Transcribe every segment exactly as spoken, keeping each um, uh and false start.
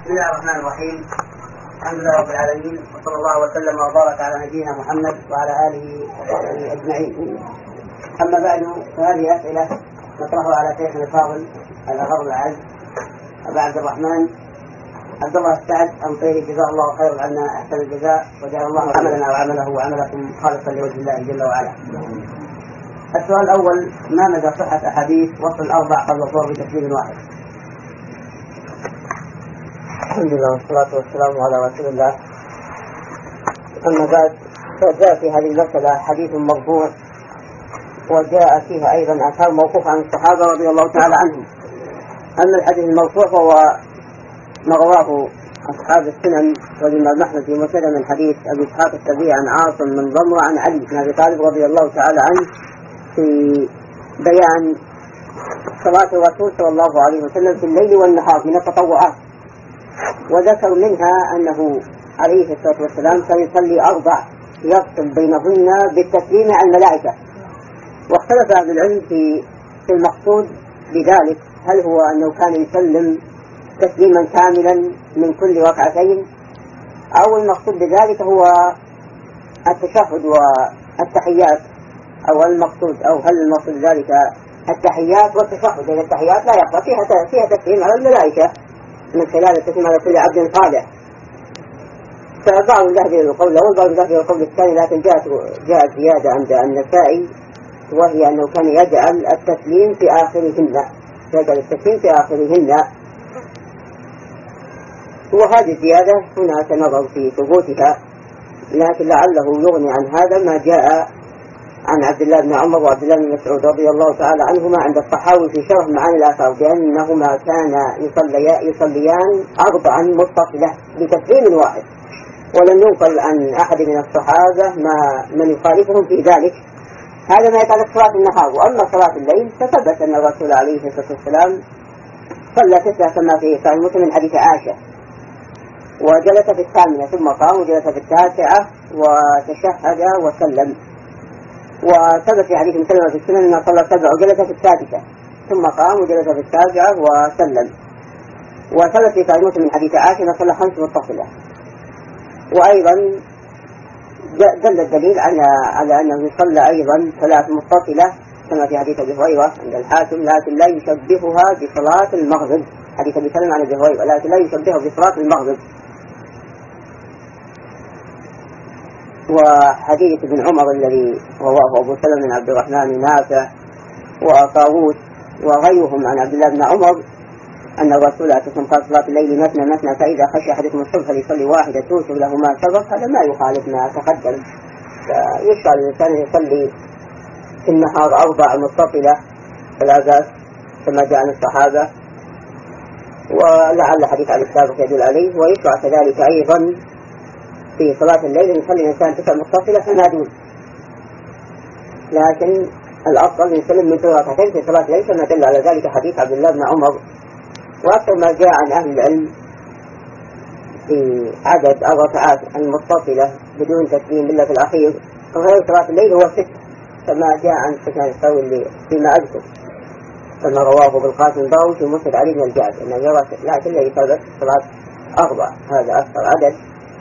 بسم الله الرحمن الرحيم. الحمد لله رب العالمين، وصلى الله وسلم وبارك على نبينا محمد وعلى اله وصحبه اجمعين. اما بعد، فهذه اسئله نطرحها على شيخنا الفاضل الغرب العز ابا عبد الرحمن عبد الله السعد أمطيري، جزاه الله خير عنا احسن الجزاء، وجعل الله عملنا وعمله وعملكم خالصا لوجه الله جل وعلا. السؤال الاول: ما مدى صحه احاديث وصل الاربع قبل الظهر بتسليم واحد؟ الحمد لله والصلاة والسلام على رسول الله. أما بعد، فجاء في هذه المسألة حديث مرفوع، وجاء فيها أيضا آثار موقوفة عن الصحابة رضي الله تعالى عنهم. أما الحديث المرفوع فهو ما رواه أصحاب السنن والإمام أحمد في مسند من حديث أبي إسحاق السبيعي عن عاصم من ضمرة عن علي بن أبي طالب رضي الله تعالى عنه في بيان صلاة الرسول صلى الله عليه وسلم في الليل والنهار من التطوعات، وذكر منها أنه عليه الصلاة والسلام كان يصلي أربع يفصل بينهن بالتسليم على الملائكة. واختلف أهل العلم في في المقصود بذلك، هل هو أنه كان يسلم تسليما كاملا من كل ركعتين، أو المقصود بذلك هو التشهد والتحيات، أو المقصود أو هل المقصود ذلك التحيات والتشهد، لأن التحيات لا يخفى فيها فيها تسليم على الملائكة من خلال التسليم على كل عبد صالح. فبعض ذهب إلى القول الأول وبعض ذهب إلى القول الثاني، لكن جاءت جاءت زيادة عند النسائي، وهي أنه كان يجعل التسليم في آخرهن، يجعل التسليم في آخرهن. وهذه الزيادة هناك نظر في ثبوتها، لكن لعله يغني عن هذا ما جاء عن عبد الله بن عمر وعبد الله بن مسعود رضي الله تعالى عنهما عند الطحاوي في شرح معاني الآثار، بأنهما كانا يصليان, يصليان أربعا متصلة بتسليم واحد، ولم ينقل عن أحد من الصحابة ما من يخالفهم في ذلك. هذا ما يتعلق صلاة النهار. وأما صلاة الليل فثبت أن الرسول عليه الصلاة والسلام صلى تسعة كما في صحيح مسلم من حديث عائشة، وجلس في الثامنة ثم قام، وجلس في التاسعة وتشهد وسلم. وثبت في حديث مسلم في السنن أنه صلى سبع وجلس في السادسة ثم قام وجلس في السابعة وسلم. وثبت في صحيح مسلم من حديث عائشة أنه صلى خمس متصلة. وأيضا دل الدليل على على أنه يصلى أيضا ثلاث متصلة كما في حديث أبي هريرة عند الحاكم، لكن لا يشبهها بصلاة المغرب، حديث أبي سلمة عن أبي هريرة، لكن لا يشبهها بصلاة المغرب. وحديث ابن عمر الذي رواه أبو سلمة من عبد الرحمن نافع وطاووس وغيرهم عن عبد الله بن عمر أن الرسول عليه الصلاة والسلام قال: صلاة الليل مثنى مثنى، فإذا خشي أحدكم الصبح فليصلي واحدة توتر له ما سبق. هذا ما يخالف ما تقدم. فيشرع الإنسان يصلي في النهار أربع متصلة فلا بأس كما جاء عن الصحابة، ولعل حديث علي السابق يدل عليه. ويشرع كذلك أيضا في صلاة الليل يصلي الإنسان تسع متصلة فما دون، لكن الأفضل يسلم من كل ركعتين في صلاة الليل كما دل على ذلك حديث عبد الله بن عمر. وأكثر ما جاء عن أهل العلم في عدد الركعات المتصلة بدون تسليم إلا في الأخير غير صلاة الليل هو ست، كما جاء عن سفيان الثوري فيما أذكر، كما رواه بالقاسم ضاوي في مسند علي بن الجعد أنه يرى لكن الذي ثبت صلاة أربع، هذا أكثر عدد.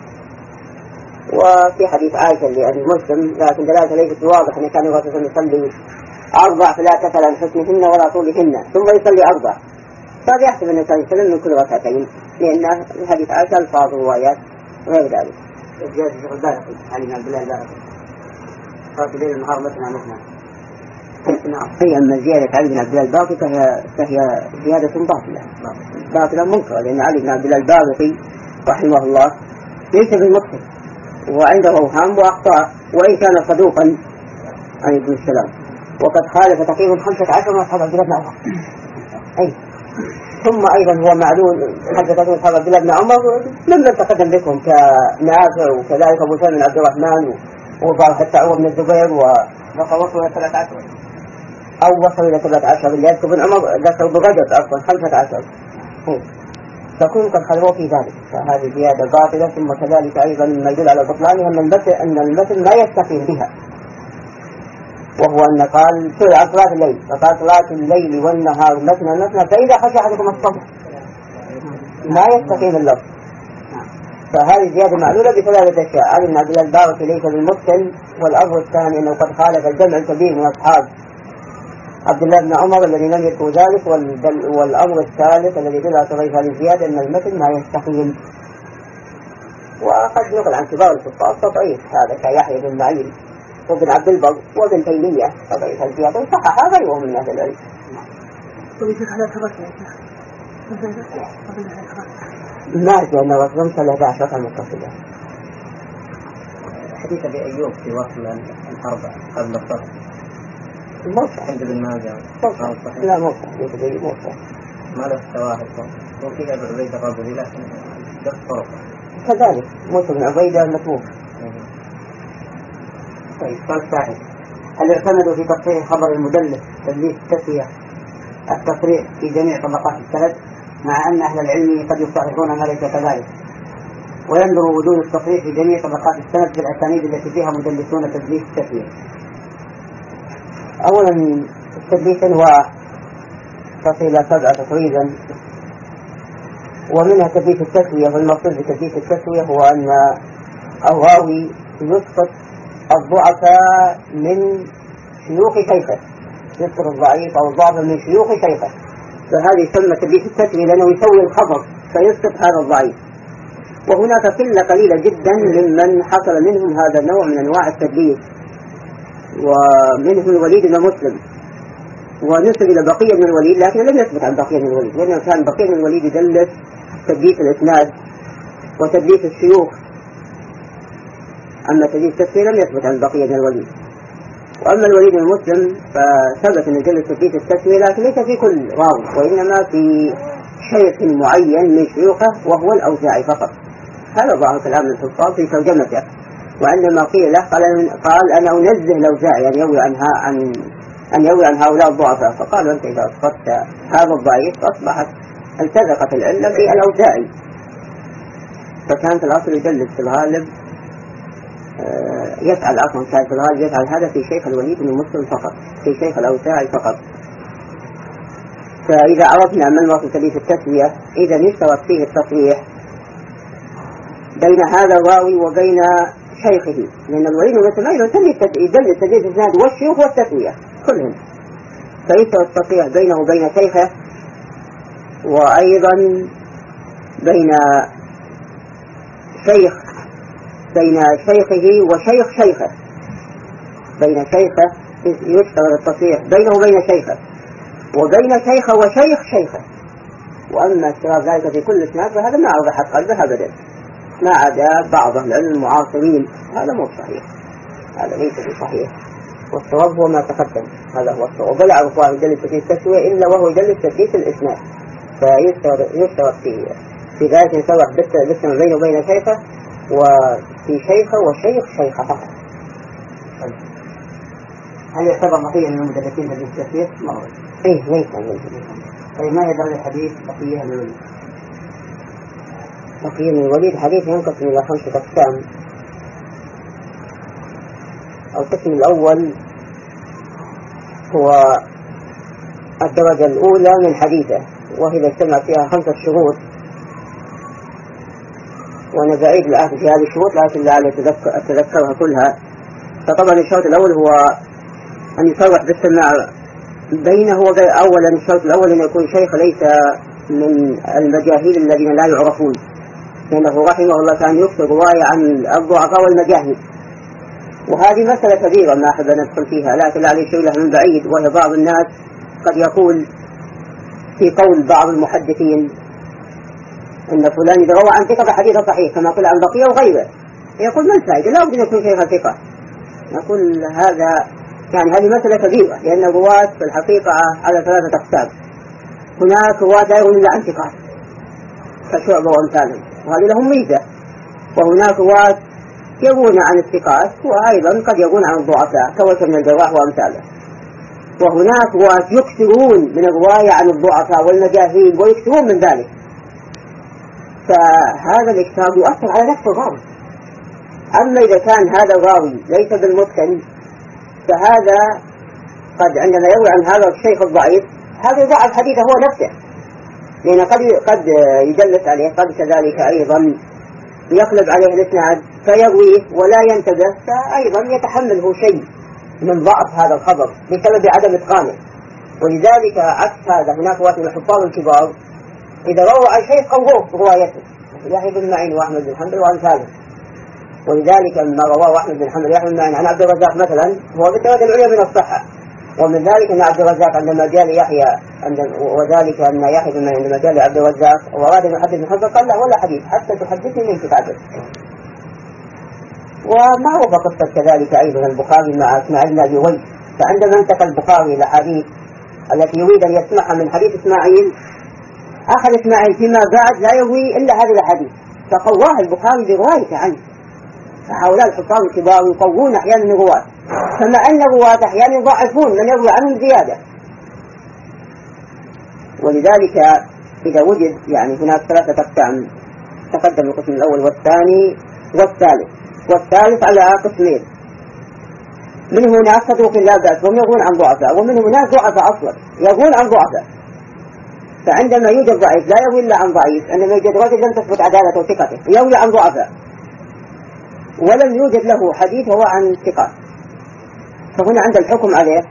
وفي حديث عائشة لأبي مسلم لكن دلالته ليست واضح أن كان الرسول يصلي أربع فلا تسأل عن حسنهن ولا طولهن ثم يصلي أربع، فهذا يحسب أن الإنسان يسلم من كل ركعتين، لأن حديث عائشة ألفاظ وروايات وغير ذلك. زيادة الشيخ الباقي علي بن عبد الله الباقي صلاة الليل النهار مثنى مثنى. نعم. هي أما زيادة علي بن عبد الله الباقي فهي فهي زيادة باطلة باطلة منكرة، لأن علي بن عبد الله الباقي رحمه الله ليس بالمقصد وعنده أوهام وأخطاء، وإن كان صدوقا عليه السلام، وقد خالف تقريبا خمسة عشر من أصحاب عبد الله بن عمر. أي ثم أيضا هو معلول حدث من أصحاب عبد الله بن عمر لم تقدم بكم كنافع وكذلك أبو سلمة بن عبد الرحمن وبعض حتى عمر بن الزبير ووصلوا إلى ثلاثة عشر أو وصلوا إلى ثلاثة عشر اللي يذكر بن عمر ذكر برجب أصلا خمسة عشر، فكون قد خلوا في ذلك، فهذه زيادة باطلة. ثم كذلك أيضا ما يدل على بطلانها أن المثل لا يستقيم بها، وهو أن قال سئل عن صلاة الليل فقال: صلاة الليل والنهار مثنى مثنى، فإذا خشي أحدكم الصبح ما يستقيم اللفظ. فهذه زيادة معلولة بثلاثة أشياء. علي بن عبد الله البارقي ليس بالمتقن، والأمر الثاني أنه قد خالف الجمع الكبير من أصحاب عبد الله بن عمر الذي لم يذكروا ذلك، والأمر الثالث الذي يدل على صحيح هذه الزيادة أن المتن ما يستقيم. وقد نقل عن كبار الحفاظ تضعيف هذا كيحيى بن معين وابن عبد البر وابن تيمية تضعيف الزيادة، وصحح غيرهم من أهل العلم. ما أدري أن رسول ثلاثة عشر متصلة. حديث أبي أيوب في وصل الأربع قبل الصف موسى عند ابن ماجه لا موسى يتبين موسى ما له شواهد، وفي أبي عبيدة الرجل لكن جد طرق كذلك موسى بن عبيدة متروك. طيب سؤال ثاني، هل اعتمدوا في تصحيح خبر المدلس تدليس التسوية التصريح في جميع طبقات السند، مع أن أهل العلم قد يصححون ما ليس كذلك، وينظر وجود التصريح في جميع طبقات السند في الأسانيد التي فيها مدلسون تدليس التسوية؟ أولا التدليس هو تصل إلى سبعة تقريبا، ومنها تدليس التسوية. والمقصود بتدليس التسوية هو أن الراوي يسقط الضعفاء من شيوخ شيخه، يسقط الضعيف أو الضعف من شيوخ شيخه، فهذه يسمى تدليس التسوية لأنه يسوي الخبر فيسقط هذا الضعيف. وهناك قلة قليلة جدا ممن حصل منهم هذا النوع من أنواع التدليس، ومنهم الوليد بن مسلم، ونسب إلى بقية من الوليد لكن لم يثبت عن بقية من الوليد، لأنه كان بقية من الوليد يدلس تدليس الإسناد وتدليس الشيوخ، أما تدليس التسوية لم يثبت عن بقية من الوليد. وأما الوليد بن مسلم فثبت أن يدلس تدليس التسوية لكن ليس في كل راوي، وإنما في شيخ معين من شيوخه وهو الأوزاعي فقط. هذا ظاهر كلام الحفاظ في ترجمته. وعندما قيل له قال, قال أنا أنزه الأوزاعي أن يروي عنها عن أن يروي عن هؤلاء الضعفاء، فقالوا أنت إذا أسقطت هذا الضعيف أصبحت التزقت العلة بالأوزاعي. فكان في الأصل يدلس في الغالب يفعل عفوا كان في الغالب يفعل هذا في شيخ الوليد بن مسلم فقط، في شيخ الأوزاعي فقط. فإذا عرفنا من وصف تدليس التسوية إذا يشترط فيه التصريح بين هذا الراوي وبين شيخه، لأن الوليد بن مسلم أيضا يدلس تدليس الإسناد والشيوخ والتسوية كلهم، فيشترط التصريح بينه وبين شيخه، وأيضا بين شيخ بين شيخه وشيخ شيخه بين شيخه يشترط التصريح بينه وبين شيخه، وبين شيخه وشيخ شيخه. وأما اشتراط ذلك في كل إسناد فهذا ما أوضحت قلبه أبدا، ما عدا بعض العلم المعاصرين، هذا مو صحيح، هذا ليس بصحيح. والصواب هو ما تقدم، هذا هو الصواب. ولا عرف واحد يدلس تدليس التسوية إلا وهو يدلس تدليس الإسناد، فيشترط في في ذلك يصرح بالسمع بينه وبين شيخه وفي شيخه وشيخ شيخه فقط. هل يعتبر بقية من المدلسين تدليس التسوية؟ مرة إيه ليس ليس. طيب ما يدل الحديث بقية من الوليد؟ بقية من الوليد حديث ينقسم إلى خمسة أقسام. القسم الأول هو الدرجة الأولى من حديثه، وهي اجتمع فيها خمسة شروط، وأنا بعيد الآن في هذه الشروط لكن لعلي أتذكرها كلها. فطبعا الشرط الأول هو أن يصرح بالسماع بينه وبين. أولا الشرط الأول أن يكون شيخ ليس من المجاهيل الذين لا يعرفون، لأنه رحمه الله كان يكثر رواية عن الضعفاء والمجاهيل، وهذه مسألة كبيرة ما أحب أن أدخل فيها، لكن لعلي شيء له من بعيد. وهي بعض الناس قد يقول في قول بعض المحدثين أن فلان إذا روى عن ثقة حديث صحيح كما قال عن بقية وغيره، يقول ما الفائدة؟ لا بد أن يكون شيخ ثقة. نقول هذا يعني هذه مسألة كبيرة، لأن الرواة في الحقيقة على ثلاثة أقسام. هناك رواة لا يروون إلا عن ثقات كشعبة وأمثالهم، وهذه لهم ميزة. وهناك رواة يروون عن الثقات وأيضا قد يروون عن الضعفاء كوكب من الجراح وأمثاله. وهناك رواة يكثرون من الرواية عن الضعفاء والمجاهيل ويكثرون من ذلك، فهذا الإكثار يؤثر على نفس الراوي. أما إذا كان هذا الراوي ليس بالمتقن فهذا قد عندما يروي عن هذا الشيخ الضعيف هذا يضعف حديثه هو نفسه، لأن قد قد يدلس عليه، قد كذلك أيضا يقلب عليه الإسناد فيرويه ولا ينتبه، فأيضا يتحمله شيء من ضعف هذا الخبر بسبب عدم إتقانه. ولذلك عكس هذا هناك واحد من الحفاظ الكبار إذا روى عن شيء قووه روايته، يحيى بن معين وأحمد بن حنبل وأمثاله. ولذلك لما رواه أحمد بن حنبل يحيى بن معين عن عبد الرزاق مثلا هو بالدرجة العليا من الصحة. ومن ذلك أن عبد الرزاق عندما جاء ليحيى، وذلك أن يحيى بن معين عندما جاء لعبد الرزاق وأراد أن يحدث بن حنبل قال لا ولا حديث حتى تحدثني من كتابك. ومعروف قصة كذلك أيضا البخاري مع إسماعيل بن أبي ويس، فعندما انتقل البخاري إلى حديث التي يريد أن يسمعها من حديث إسماعيل أخذ إسماعيل فيما بعد لا يروي إلا هذه الأحاديث فقواه البخاري برواية عنه. فهؤلاء الحفاظ الكبار يقوون أحيانا الرواة، فمع أن الرواة أحيانا يضعفون من يروي عنهم زيادة. ولذلك إذا وجد يعني هناك ثلاثة أقسام تقدم القسم الأول والثاني والثالث، والثالث على قسمين، منهم ناس صدوق لا بأس وهم يروون عن ضعفاء، ومنهم ناس ضعفاء أصلا يروون عن ضعفاء. فعندما يوجد ضعيف لا يروي إلا عن ضعيف، عندما يوجد رجل لم تثبت عدالته وثقته يروي عن ضعفاء ولم يوجد له حديث هو عن ثقات، فهنا عند الحكم عليه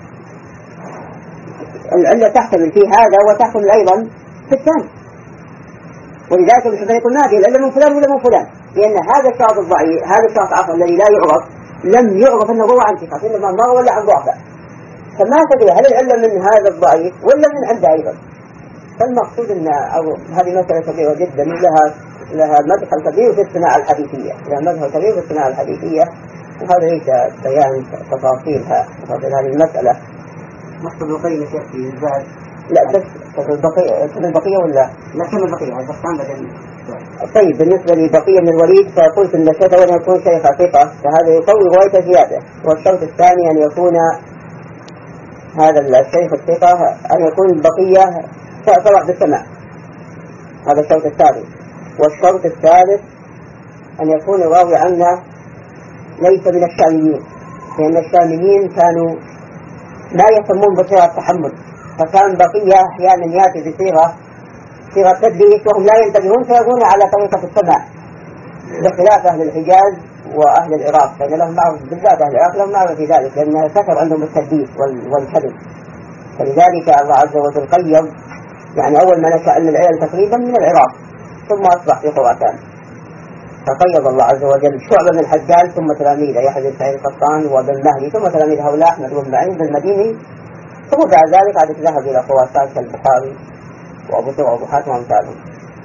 العلة تحتمل في هذا وتحتمل أيضا في الثاني. ولذلك ابن حبيب يقول ما هذه العلة من فلان ولا من فلان، لأن هذا الشخص الضعيف هذا الشخص عفوا الذي لا يعرف لم يعرف أنه هو عن ثقات، إنما ما هو ولا عن ضعفاء، فما تدري هل العلة من هذا الضعيف ولا من عنده أيضا. فالمقصود أن هذه مسألة كبيرة جدا لها لها مدخل كبير في الصناعة الحديثية، لها مدخل كبير في الصناعة الحديثية، وهذا ليس بيان تفاصيلها تفاصيل هذه المسألة. مقصد البقية شيخ في الزاد؟ لا بس البقية كم البقية ولا؟ لا كم البقية هذا كان بدل. طيب بالنسبة لبقية من الوليد فقلت أن الشيخ أن يكون شيخ ثقة، فهذا يقوي روايته زيادة. والشرط الثاني أن يكون هذا الشيخ الثقة أن يكون البقية صرح بالسماع، هذا الشرط الثاني. والشرط الثالث أن يكون الراوي عنه ليس من الشاميين، لأن الشاميين كانوا لا يهتمون بصيغة التحمل، فكان بقية أحيانا يأتي بصيغة صيغة تدليس وهم لا ينتبهون فيكون على طريقة السماع، بخلاف أهل الحجاز وأهل العراق، فإن لهم معروف بالذات أهل العراق لهم معروف في ذلك لأن كثر عندهم التدليس والكذب. فلذلك الله عز وجل قيض يعني أول ما نشأ العلم تقريبا من العراق ثم أصبح في خراسان، فقيض الله عز وجل شعبة من الحجاج ثم تلاميذه يحيى بن سعيد القطان وابن مهدي ثم تلاميذ هؤلاء أحمد بن معين بن المديني، ثم بعد ذلك عاد ذهب إلى خراسان كالبخاري وأبو ثور وأبو حاتم وأمثالهم.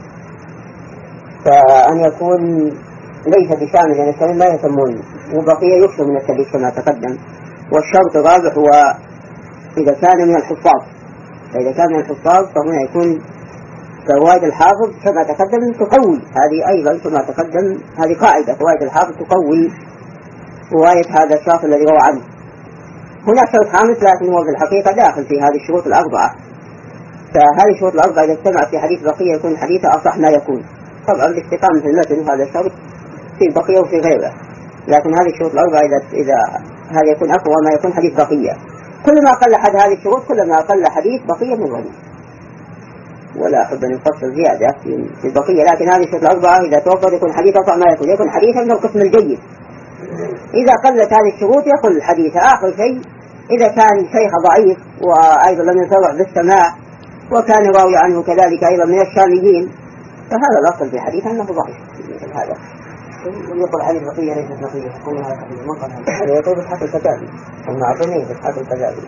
فأن يكون ليس بشامل لأن الشامل ما يسمون، وبقية يكثر من التدليس كما تقدم. والشرط الرابع هو إذا كان من الحفاظ، فإذا كان من الحفاظ فهنا يكون رواية الحافظ كما تقدم تقوي، هذه أيضا كما تقدم هذه قاعدة، رواية الحافظ تقوي رواية هذا الشخص الذي روى عنه. هناك شرط خامس لكن هو في الحقيقة داخل في هذه الشروط الأربعة، فهذه الشروط الأربعة إذا اجتمعت في حديث بقية يكون حديث أصح ما يكون، طبعا باستقامة في المتن هذا الشرط في بقية وفي غيره، لكن هذه الشروط الأربعة إذا إذا هذا يكون أقوى ما يكون حديث بقية. كلما قل أحد هذه الشروط كلما قل حديث بقية من الوليد، ولا أحب أن يفصل زيادة في البقية، لكن هذه الشروط الأربعة إذا توفر يكون حديث أصح ما يكون، يكون حديثا من القسم الجيد. إذا قلت هذه الشروط يقل الحديث. آخر شيء إذا كان شيخ ضعيف وأيضا لم يصرح بالسماع وكان راوي عنه كذلك أيضا من الشاميين فهذا الأصل في حديث أنه ضعيف. هذا يقول علي البقية ليست بقية كل هذا الحديث منقل هذا يقول بحق الكتابي هم أعطوني بحق الكتابي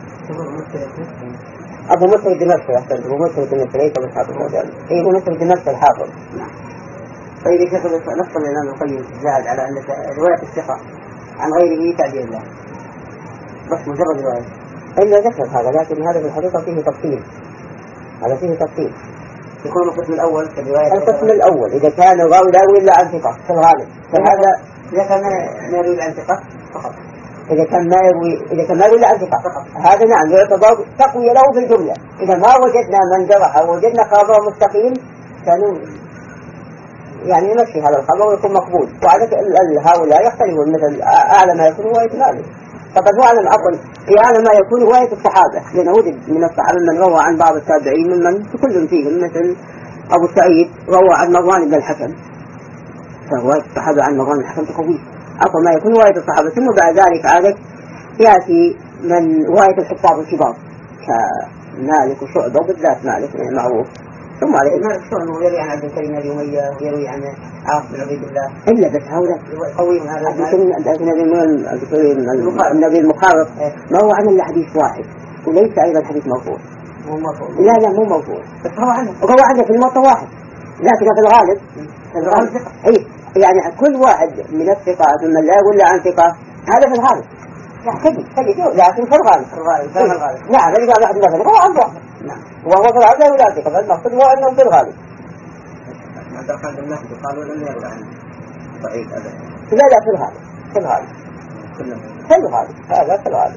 أبو مسلم دمشق أحسن أبو مسلم دمشق ليس بحق الكتابي إيه أبو مسلم دمشق الحافظ. طيب يا شيخ نص الإمام القيم زاد على أن رواية الثقة عن غيره تعديل له بس مجرد رواية إلا ذكر هذا، لكن هذا في الحقيقة فيه تفصيل، هذا فيه تفصيل. يكون القسم الأول كالرواية القسم الأول إذا كان الراوي لا يروي إلا عن ثقة في الغالب، فهذا إذا كان ما يروي عن ثقة فقط، إذا كان ما يروي إذا كان ما يروي إلا عن ثقة فقط هذا نعم يعتبر تقوية له في الجملة. إذا ما وجدنا من جرح أو وجدنا خبر مستقيم كانوا يعني يمشي هذا الخبر ويكون مقبول. وعلى هؤلاء يختلفون، مثل أعلى ما يكون هو إتمامه فقد هو أنا أقول في هذا ما يكون رواية الصحابة، لأنه وجد من الصحابة من روى عن بعض التابعين ممن كل فيهم مثل أبو سعيد روى عن مروان بن الحكم، فرواية الصحابة عن مروان بن الحكم تقوي أقوى ما يكون رواية الصحابة. ثم بعد ذلك عادة يأتي من رواية الحفاظ الكبار كمالك وشعبة، وبالذات مالك معروف. ثم عليه مالك شعبة يروي عن عبد الكريم بن أمية ويروي عن عاصم بن عبيد الله، إلا بس هؤلاء قوي هذا عبد الكريم النبي المخالف ما هو عن إلا حديث واحد، وليس أيضا حديث مرفوع. مو مرفوع. لا لا مو مرفوع، بس هو عنده هو عنده في الموطأ واحد، لكن في الغالب في الغالب أي يعني كل واحد من الثقات ممن لا يقول عن ثقة هذا في الغالب. لا تجي تجي لكن في الغالب في الغالب في الغالب نعم اللي قال واحد مثلا هو عن واحد نعم وهو في الغالب لا يقول عن ثقة، فالمقصود هو أنه في الغالب. عبد الرحمن بن مهدي قالوا لم يروي عن ضعيف أبدا. لا لا في الغالب في الغالب في الغالب هذا في الغالب.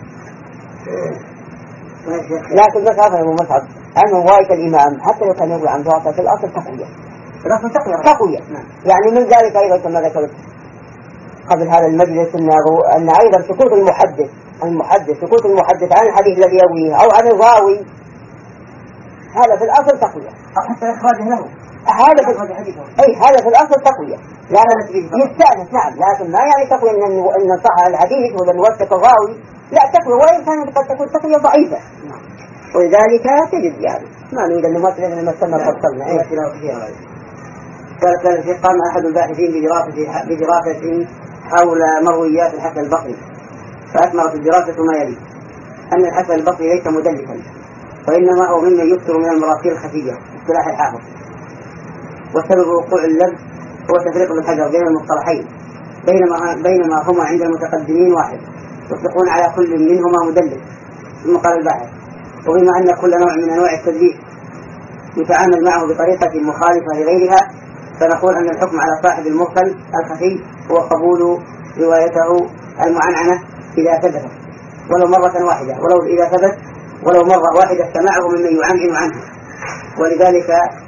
لكن بس هذا هو مصعب أن رواية الإمام حتى لو كان يروي عن ضعفة في الأصل تقوية، الأصل تقوية تقوية يعني من ذلك أيضا كما ذكرت قبل هذا المجلس أن أن أيضا سكوت المحدث المحدث سكوت المحدث عن الحديث الذي يرويه أو عن الراوي هذا في الأصل تقوية، أو حتى إخراجه له هذا في أي هذا في الأصل تقوية، لكن يستأنس نعم، لكن ما يعني تقوية أن أن صح الحديث ولا نوثق الراوي، لا تقوية، وإن كانت قد تكون تقوية ضعيفة، ولذلك تجد يعني ما نريد أن نمثل أن نمثلنا فصلنا. أي قال كان الشيخ قام أحد الباحثين بدراسة بدراسة حول مرويات الحسن البصري، فأثمرت الدراسة ما يلي: أن الحسن البصري ليس مدلسا، وإنما هو ممن يكثر من المراسيل الخفية اصطلاح الحافظ، وسبب وقوع اللبس هو تفريق بالحجر بين المصطلحين، بينما بينما هما عند المتقدمين واحد، يطلقون على كل منهما مدلس. ثم قال الباحث: وبما أن كل نوع من أنواع التدليس يتعامل معه بطريقة مخالفة لغيرها، فنقول أن الحكم على صاحب المرسل الخفي هو قبول روايته المعنعنة إذا ثبت ولو مرة واحدة، ولو إذا ثبت ولو مرة واحدة سماعه ممن يعنعن عنه. ولذلك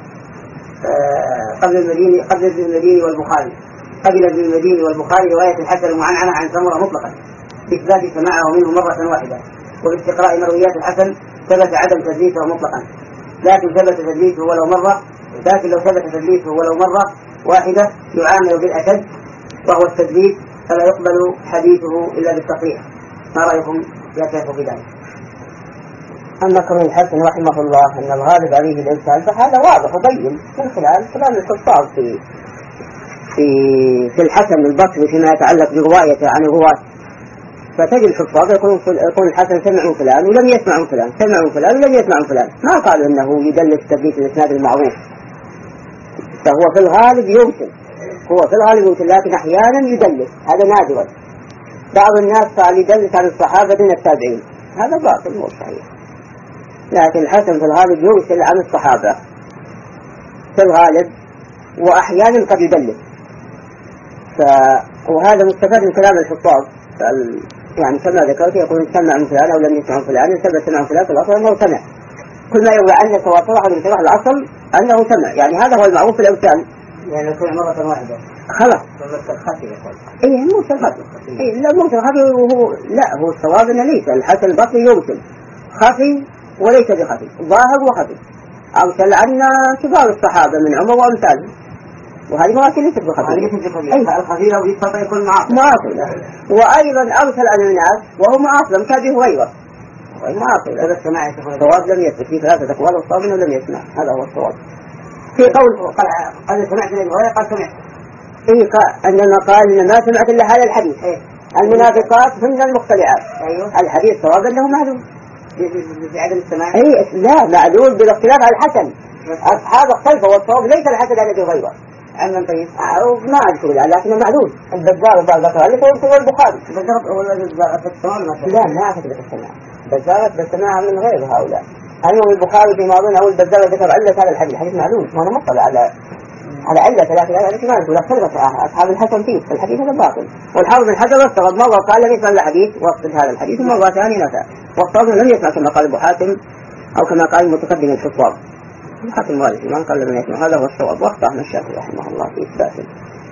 قبل المديني قبل ابن المديني والبخاري قبل ابن المديني والبخاري رواية الحسن المعنعنة عن سمرة مطلقا بإثبات سماعه منه مرة واحدة، وباستقراء مرويات الحسن ثبت عدم تدليسه مطلقا، لكن ثبت تدليسه ولو مرة، لكن لو ثبت تدليسه ولو مرة واحدة يعامل بالأشد وهو التدليس، فلا يقبل حديثه إلا بالتصحيح. ما رأيكم يا شيخ في ذلك؟ أما كون الحسن رحمه الله أن الغالب عليه الإنسان فهذا واضح وبين من خلال كلام الحفاظ في في في الحسن البصري فيما يتعلق بروايته عن الرواة، فتجد الحفاظ يكون يكون الحسن سمعوا فلان ولم يسمعوا فلان، سمعوا فلان ولم يسمعوا فلان، ما قالوا أنه يدلس تدليس الإسناد المعروف، فهو في الغالب يرسل، هو في الغالب يرسل، لكن أحيانا يدلس، هذا نادرا. بعض الناس قال يدلس عن الصحابة من التابعين، هذا باطل مو صحيح، لكن الحسن في الغالب يرسل عن الصحابة في الغالب، وأحيانا قد يدلس. ف... وهذا مستفاد من كلام الحفاظ، يعني كما ذكرت يقول سمع من فلان أو لم يسمع فلان، ثبت سمع فلان في الأصل أنه سمع، كل ما يروى عنه سواء صرح من صرح الأصل أنه سمع، يعني هذا هو المعروف في الأوثان، يعني يكون مرة واحدة خلاص. الخفي يقول إيه مو الخفي، إيه لا مو الخفي، وهو لا هو الصواب أنه ليس الحسن البصري يرسل خفي وليس بخفي، ظاهر وخفي، أرسل عنا كبار الصحابة من عمر وأمثاله، وهذه مراتب ليست بخفي. أي الخفي لو يستطيع يكون معاصر معاصر، وأيضا أرسل عن الناس وهو معاصر كابي هريرة معاصر، هذا السماع الصواب لم يثبت في ثلاثة أقوال، والصواب أنه لم يسمع، هذا هو الصواب. في قول قال قال سمعت من الرواية قال سمعت إيه قال أنما قال إن ما سمعت إلا هذا الحديث. إيه؟ المنافقات هن المخترعات. أيوه. الحديث صواب أنه معلوم بعدم السماع. إيه لا معلوم بالاختلاف على الحسن، أصحاب اختلفوا والصواب ليس الحسن الذي غيره. عمن طيب ما أذكر لا لكنه معلوم. البزار وبعض ذكر اللي هو البخاري. البزار هو الذي السماع ما لا ما أثبت السماع، بزارت بالسماع من غير هؤلاء. أنه البخاري في ماضينا أو البزار ذكر علة هذا الحديث، الحديث معلوم، وأنا مطلع على على علة ثلاثة لا ما ولا اختلفت أصحاب الحسن فيه، الحديث هذا باطل. والحافظ بن حجر استغرب مرة قال لم يسمع الحديث وقصد هذا الحديث، ومرة ثانية نفى، والصواب لم يسمع كما قال أبو حاتم أو كما قال المتقدم الحفاظ. حاتم غالب من قال لم يسمع، هذا هو الصواب، واخطأ الشافعي رحمه الله في إثباته.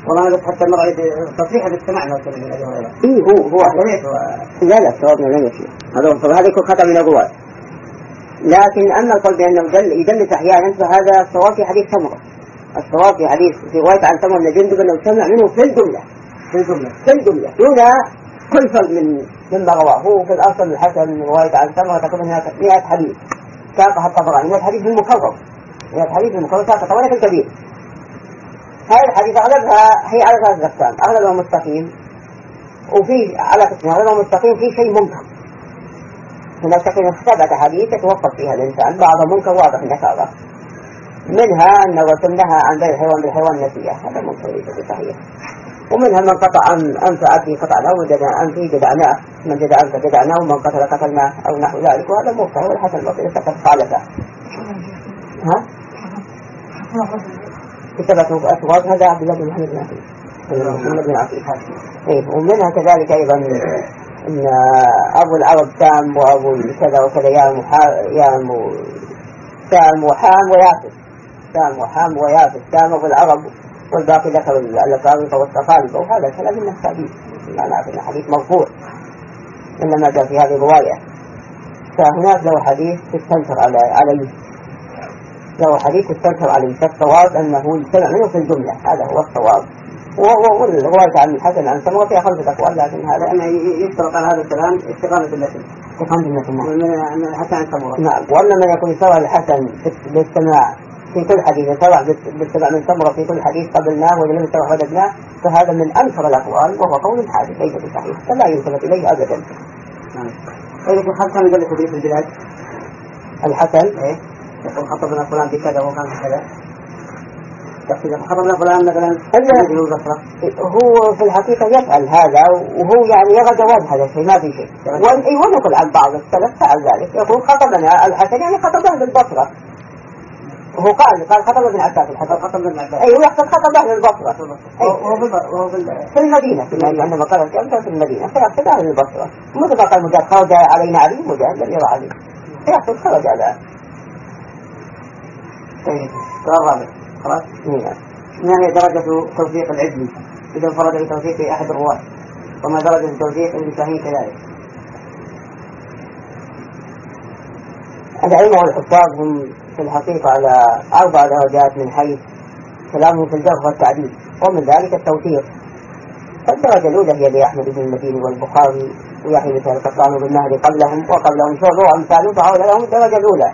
والله بس حتى مرة تصريح بالاستماع ما كنا من أبي هريرة. إيه هو هو لا لا الصواب من لم يسمع هذا هذا يكون خطأ من الرواة. لكن أما القول بأنه يدلس أحيانا فهذا الصواب في حديث سمرة. الصواب في حديث في رواية عن سمرة بن جندب أنه سمع منه في الجملة في الجملة في الجملة دون كل فرد من مما رواه. هو في الأصل الحسن رواية عن سمرة تقريبا مئة حديث ساقها الطبراني، مئة حديث بالمكرر مئة حديث بالمكرر ساقها الطبراني في الكبير. هذه الحديث أغلبها هي على ثلاث أقسام، أغلبها مستقيم وفي على قسم أغلبها مستقيم في شيء منكر. هناك تقريبا سبعة حديث يتوقف فيها الإنسان، بعضها منكر واضح النكارة، منها أن الرسول نهى عن بيع الحيوان بالحيوان نسيئة، هذا منكر ليس صحيح. ومنها من قطع أنف أبيه قطعناه وجدع أنفه جدعناه، من جدع أنفه جدعناه ومن قتل قتلناه أو نحو ذلك، وهذا منكر والحسن البصري فقط خالفه. ها؟ كتبت أسواق هذا عبد الله بن محمد بن عقيل محمد بن عقيل. إيه ومنها كذلك أيضا إن أبو العرب سام وأبو كذا وكذا يام يام سام وحام وياسر سام وحام وياسر سام أبو العرب والباقي ذكر الأقارب والتقالب، وهذا كلام من الحديث لا نعرف حديث مرفوع إنما جاء في هذه الرواية. فهناك له حديث تستنكر على عليه له حديث تستنكر عليه، فالصواب أنه يستمع منه في الجملة، هذا هو الصواب. والرواية عن الحسن عن سمرة فيها خمسة أقوال، لكن هذا أنا يشترط على هذا الكلام استقامة المتن استقامة المتن من الحسن عن سمرة. نعم. وأما من يكون سواء الحسن بالاستماع في كل حديث سواء بالاستماع من سمرة في كل حديث قبلناه ولم يستمع رددناه، فهذا من أنكر الأقوال وهو قول حادث ليس بصحيح فلا يلتفت إليه أبدا. نعم. إذا كنت حسن يدل حديث البلاد الحسن إيه يقول خطبنا فلان بكذا وكان بكذا، يقول خطبنا فلان مثلا الذي هو البصرة، هو في الحقيقة يفعل هذا وهو يعني يرى جواز هذا الشيء ما في شيء. ونقول عن بعض السلف فعل ذلك، يقول خطبنا الحسن يعني خطبنا بالبصرة. هو قال قال خطب ابن عباس الحسن خطب ابن عباس أي يقصد خطب أهل البصرة وهو في المدينة في المدينة عندما قال الكلام في المدينة فيقصد أهل البصرة. مثل ما قال مجاهد خرج علينا علي مجاهد لم يرى علي فيقصد خرج على. طيب سؤال رابع خلاص. ما هي درجة توثيق العدلي إذا انفرد بتوثيق أحد الرواة، وما درجة توثيق ابن شاهين كذلك؟ العلم والحفاظ هم في الحقيقة على أربع درجات من حيث كلامهم في الجرح والتعديل، ومن ذلك التوثيق. الدرجة الأولى هي لأحمد بن المديني والبخاري ويحيى بن القطان بن مهدي قبلهم وقبلهم شعبة وأمثالهم، فهؤلاء لهم الدرجة الأولى.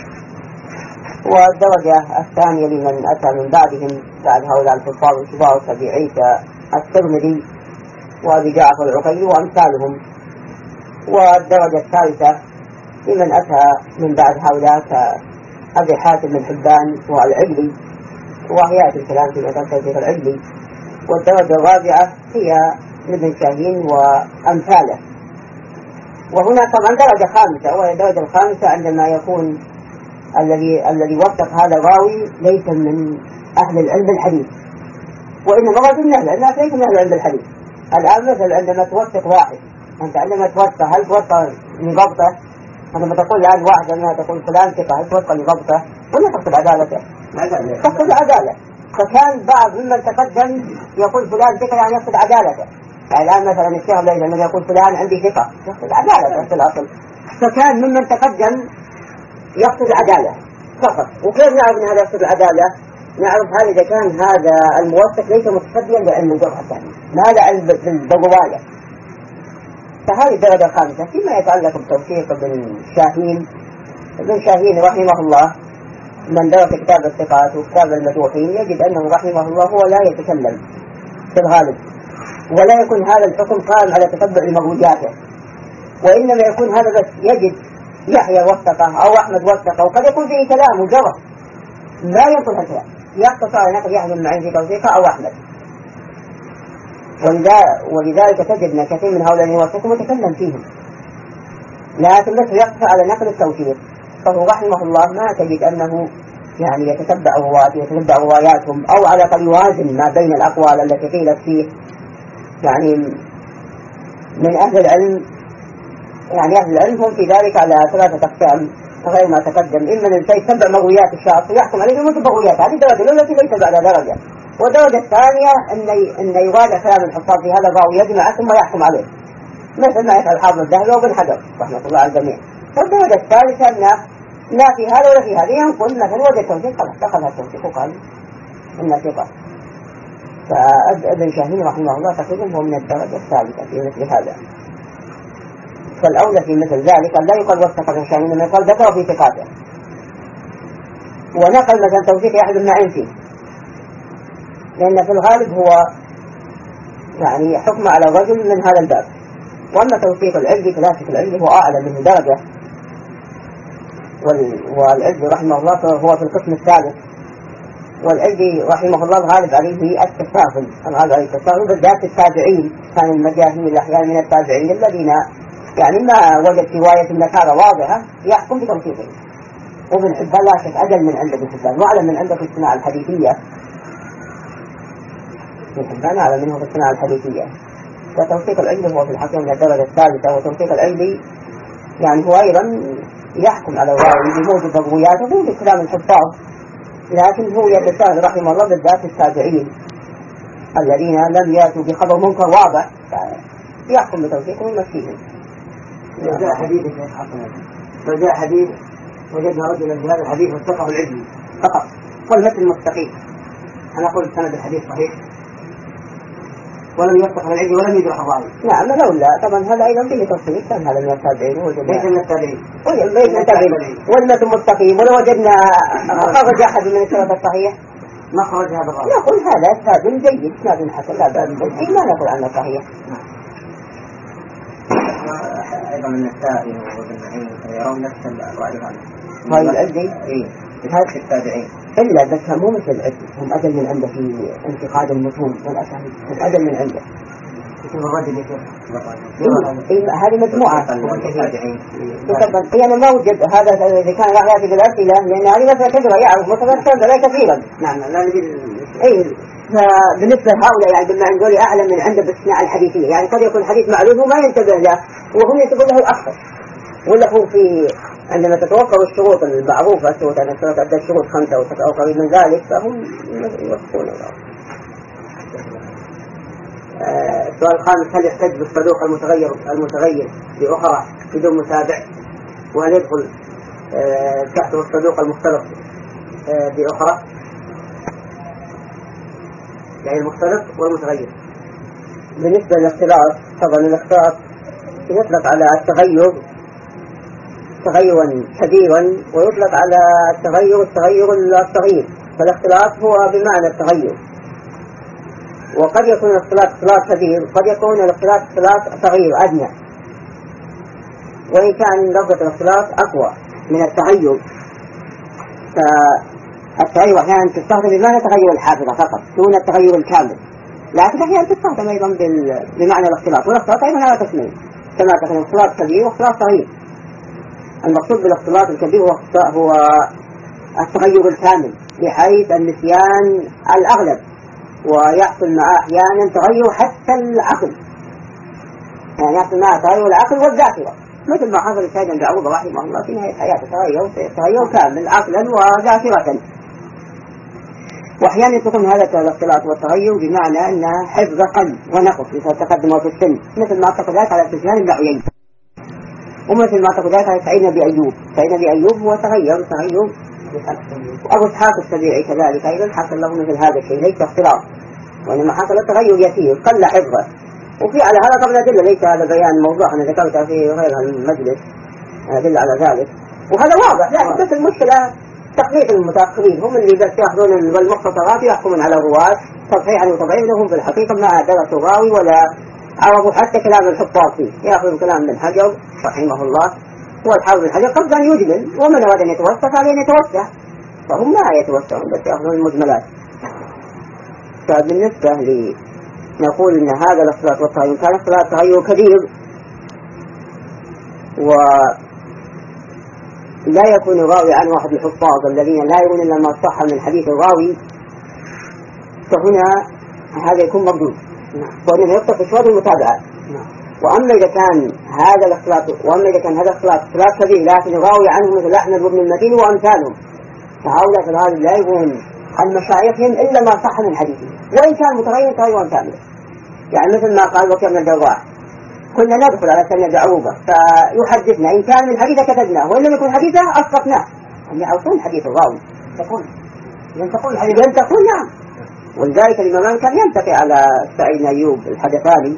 والدرجة الثانية لمن أتى من بعدهم بعد هؤلاء الحفاظ الكبار كأبي عيسى الترمذي وأبي جعفر العقيلي وأمثالهم. والدرجة الثالثة لمن أتى من بعد هؤلاء كأبي حاتم بن حبان والعجلي، وهي الكلام في مثل توثيق العجلي. والدرجة الرابعة هي لابن شاهين وأمثاله. وهنا طبعا درجة خامسة، وهي الدرجة الخامسة عندما يكون الذي الذي وثق هذا الراوي ليس من أهل العلم الحديث، وإنما رجل من أهل الناس ليس من أهل العلم الحديث. الآن مثلا عندما توثق واحد، أنت عندما توثق هل توثق لضبطه؟ عندما تقول الآن واحد أنها تقول فلان ثقة هل توثق لضبطه ولا تقصد عدالته؟ تقصد عدالة. فكان بعض ممن تقدم يقول فلان ثقة يعني يقصد عدالته. يعني الآن مثلا الشيخ ليلى لما يقول فلان عندي ثقة يقصد عدالته في الأصل، فكان ممن تقدم يقصد العدالة فقط. وكيف نعرف أن هذا يقصد العدالة؟ نعرف هذا إذا كان هذا الموثق ليس متصديا لعلم الجرح الثاني، ما هذا علم بالرواية. فهذه الدرجة الخامسة. فيما يتعلق بالتوثيق ابن شاهين، ابن شاهين رحمه الله من درس كتاب الثقات وكتاب المجروحين يجد أنه رحمه الله هو لا يتكلم في الغالب، ولا يكون هذا الحكم قائم على تتبع لمروياته، وإنما يكون هذا بس يجد يحيى وثقه أو أحمد وثقه، وقد يكون فيه كلام مجرد لا ينقل الكلام، يقتصر على نقل يحيى بن معين في توثيقه أو أحمد. ولذلك تجدنا كثير من هؤلاء يوثقوا متكلم فيهم، لكن بس يقتصر على نقل التوثيق. فهو رحمه الله ما تجد أنه يعني يتتبع رواياته يتتبع رواياتهم، أو على الأقل يوازن ما بين الأقوال التي قيلت فيه. يعني من أهل العلم يعني أهل العلم هم في ذلك على ثلاثة أقسام غير ما تقدم. إما من يتبع مرويات الشخص ويحكم عليه بموجب مروياته، هذه الدرجة التي ليس بعد درجة، والدرجة الثانية أن أن يراجع كلام الحفاظ في هذا الراوي يجمع ثم يحكم عليه مثل ما يفعل الحافظ الذهبي وابن حجر رحمة الله على الجميع. والدرجة الثالثة أن لا في هذا ولا في هذا ينقل مثلا وجد توثيق خلاص أخذ التوثيق وقال إن ثقة. فابن شاهين رحمه الله تقريبا هو من الدرجة الثالثة في مثل هذا. فالأولى في مثل ذلك أن لا يقال وثق ابن شاهين لما يقال ذكر في ثقاته ونقل مثلا توثيق أحد المعين فيه، لأن في الغالب هو يعني حكم على الرجل من هذا الباب. وأما توثيق العلي فلاسك العلي هو أعلى منه درجة، والعلي رحمه الله هو في القسم الثالث. والعلي رحمه الله الغالب عليه التساهل، الغالب عليه التساهل بالذات التابعين، كان المجاهيل أحيانا من التابعين الذين يعني ما وجد رواية النكارة واضحة يحكم بتوثيقه. وابن حبان لا شك أجل من عند ابن حبان وأعلم من عنده في الصناعة الحديثية، ابن حبان أعلم منه في الصناعة الحديثية. وتوثيق العلي هو في الحقيقة من الدرجة الثالثة. وتوثيق العلي يعني هو أيضا يحكم على الراوي بموجب الروايات وموجب كلام الحفاظ، لكن هو يتساهل رحمه الله بالذات التابعين الذين لم يأتوا بخبر منكر واضح يحكم بتوثيقه ويمشيهم. لو جاء حديث لو جاء حديث وجدنا رجلا في هذا الحديث وثقه العلي فقط والمتن مستقيم، أنا أقول سند الحديث صحيح ولم يوثق العلي ولم يجرح الراوي. نعم لو لا طبعا هذا أيضا فيه تصحيح، كان هذا من التابعين ليس من التابعين ليس من التابعين والمتن مستقيم. ولو وجدنا خرج أحد من السند الصحيح ما خرج هذا الراوي نقول هذا إسناد جيد إسناد حسن لا بأس به، ما نقول عنه صحيح. أيضا من التابعين وابن معين يرون نفس الرأي هذا. هاي العلي إيه هذا التابعين إلا بس هم مو مثل العلي، هم أجل من عنده في انتقاد المتون والأسانيد، هم أجل من عنده. الرجل يشوف هذه مجموعة يعني ما وجد هذا إذا كان لا يأتي بالأسئلة لأن هذه مثلا كثيرة يعرف مثلا كثيرة كثيرا. نعم لا نجد إيه. فبالنسبة لهؤلاء يعني بما عندهم أعلم من عنده بالصناعة الحديثية، يعني قد يكون الحديث معروف وما ينتبه له وهم ينتبه له أكثر. ولا هو في عندما تتوفر الشروط المعروفة شروط أن الشروط عدة شروط خمسة أو قريب من ذلك فهم يوفقون الله. السؤال الخامس هل يحتج بالصدوق المتغير المتغير بأخرى بدون متابع؟ وهل يدخل تحته الصدوق المختلط بأخرى؟ يعني المختلط والمتغير. بالنسبة للاختلاط طبعا الاختلاط يطلق على التغير تغيرا كبيرا ويطلق على التغير التغير الصغير، فالاختلاط هو بمعنى التغير. وقد يكون الاختلاط اختلاط كبير قد يكون الاختلاط اختلاط صغير أدنى، وإن كان لفظة الاختلاط أقوى من التغير. فالتغير أحيانا تستخدم بمعنى تغير الحافظة فقط دون التغير الكامل، لكن أحيانا تستخدم أيضا بمعنى الاختلاط، والاختلاط أيضا على قسمين كما تكون اختلاط كبير واختلاط صغير. المقصود بالاختلاط الكبير هو التغير الكامل بحيث النسيان الأغلب ويحصل معه أحيانا تغير حتى العقل، يعني يحصل معه تغير العقل والذاكرة مثل ما حصل سيدنا داود رحمه الله في نهاية حياته تغير تغير كامل عقلا وذاكرة. وأحيانا تكون هذا الاختلاط والتغير بمعنى أن حفظ قلب ونقص مثل تقدم في السن، مثل ما اعتقد ذلك على سفيان بن عيينة، ومثل ما اعتقد ذلك على سعيد بن أيوب. سعيد بن أيوب هو تغير تغير وأبو إسحاق السبيعي كذلك أيضا حصل له مثل هذا الشيء، ليس اختلاط وإنما حصل تغير يسير قل حفظه. وفي على هذا طبعا أدلة، ليس هذا بيان موضوع أنا ذكرتها في غير المجلس أدلة على ذلك، وهذا واضح. لكن بس المشكلة تقليد المتأخرين هم اللي بس يأخذون والمختصرات يحكمون على الرواة تصحيحا وتضعيفا، هم في الحقيقة ما درسوا الراوي ولا عرفوا حتى كلام الحفاظ فيه. يأخذون كلام ابن حجر رحمه الله والحافظ بن حجر قبل أن يجمل، ومن أراد أن يتوسع عليه أن يتوسع، فهم ما يتوسعون بس يأخذون المجملات. فبالنسبة لي نقول إن هذا الاختلاط والتغير كان اختلاط تغير كبير ولا يكون الراوي عن واحد الحفاظ الذين لا يرون إلا ما صح من حديث الراوي، فهنا هذا يكون مردود وإنما يقطع في شوط المتابعة. وأما إذا كان هذا الاختلاط وأما إذا كان هذا الاختلاط اختلاط كبير لكن الراوي عنه مثل أحمد بن المدين وأمثالهم، فهؤلاء في الغالب لا يكون عن مشايخهم إلا ما صح من حديثهم، وإن كان متغير تغيرا كاملا. يعني مثل ما قال وكيع بن الجراح: كنا ندخل على سنة بعروبة فيحدثنا، إن كان من حديثه كتبناه، وإن لم يكن حديثه أسقطناه. هم يعرفون حديث الراوي، تقول ينتقون الحديث ينتقون. نعم. ولذلك الإمام كان ينتقي على سعيد بن أيوب الحدثاني.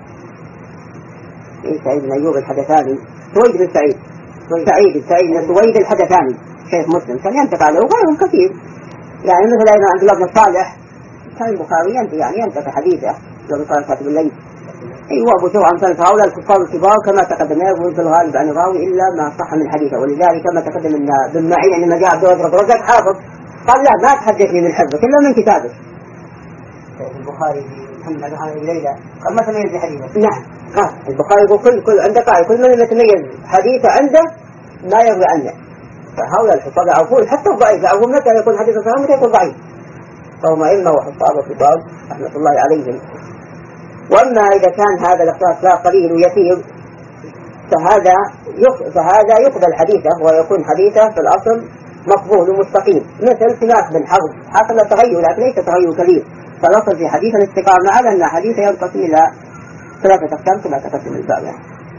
إيه سعيد بن أيوب الحدثاني؟ سويد بن سعيد سعيد سعيد بن سويد الحدثاني شيخ مسلم، كان ينتقي عليه وغيرهم كثير. يعني مثل أيضا عبد الله بن صالح كان البخاري يعني ينتقي حديثه لو قال كاتب الليل. أيوة أبو شوع عن ثالث هؤلاء الكفار الكبار كما تقدم يروي في الغالب عن الراوي إلا ما صح من حديثه. ولذلك كما تقدم أن بن معين عندما جاء عبد الرزاق حافظ قال لا ما تحدثني من حفظك إلا من كتابه. البخاري محمد بن ليلى قال ما تميز بحديثه. نعم قال البخاري يقول كل كل عنده قال كل من يتميز حديثه عنده ما يروي عنه. فهؤلاء الحفاظ يعرفون حتى الضعيف يعرفون متى يكون حديثه صحيح ومتى يكون ضعيف، فهم أئمة وحفاظ وكتاب رحمة الله عليهم. وأما إذا كان هذا الاختلاف لا قليل ويسير فهذا فهذا يقبل حديثه ويكون حديثه في الأصل مقبول ومستقيم، مثل خلاف بن حرب حصل تغير لكن ليس تغير كبير، فالأصل في حديث الاستقامة على أن حديثه ينقسم إلى ثلاثة أقسام كما تقسم الباب.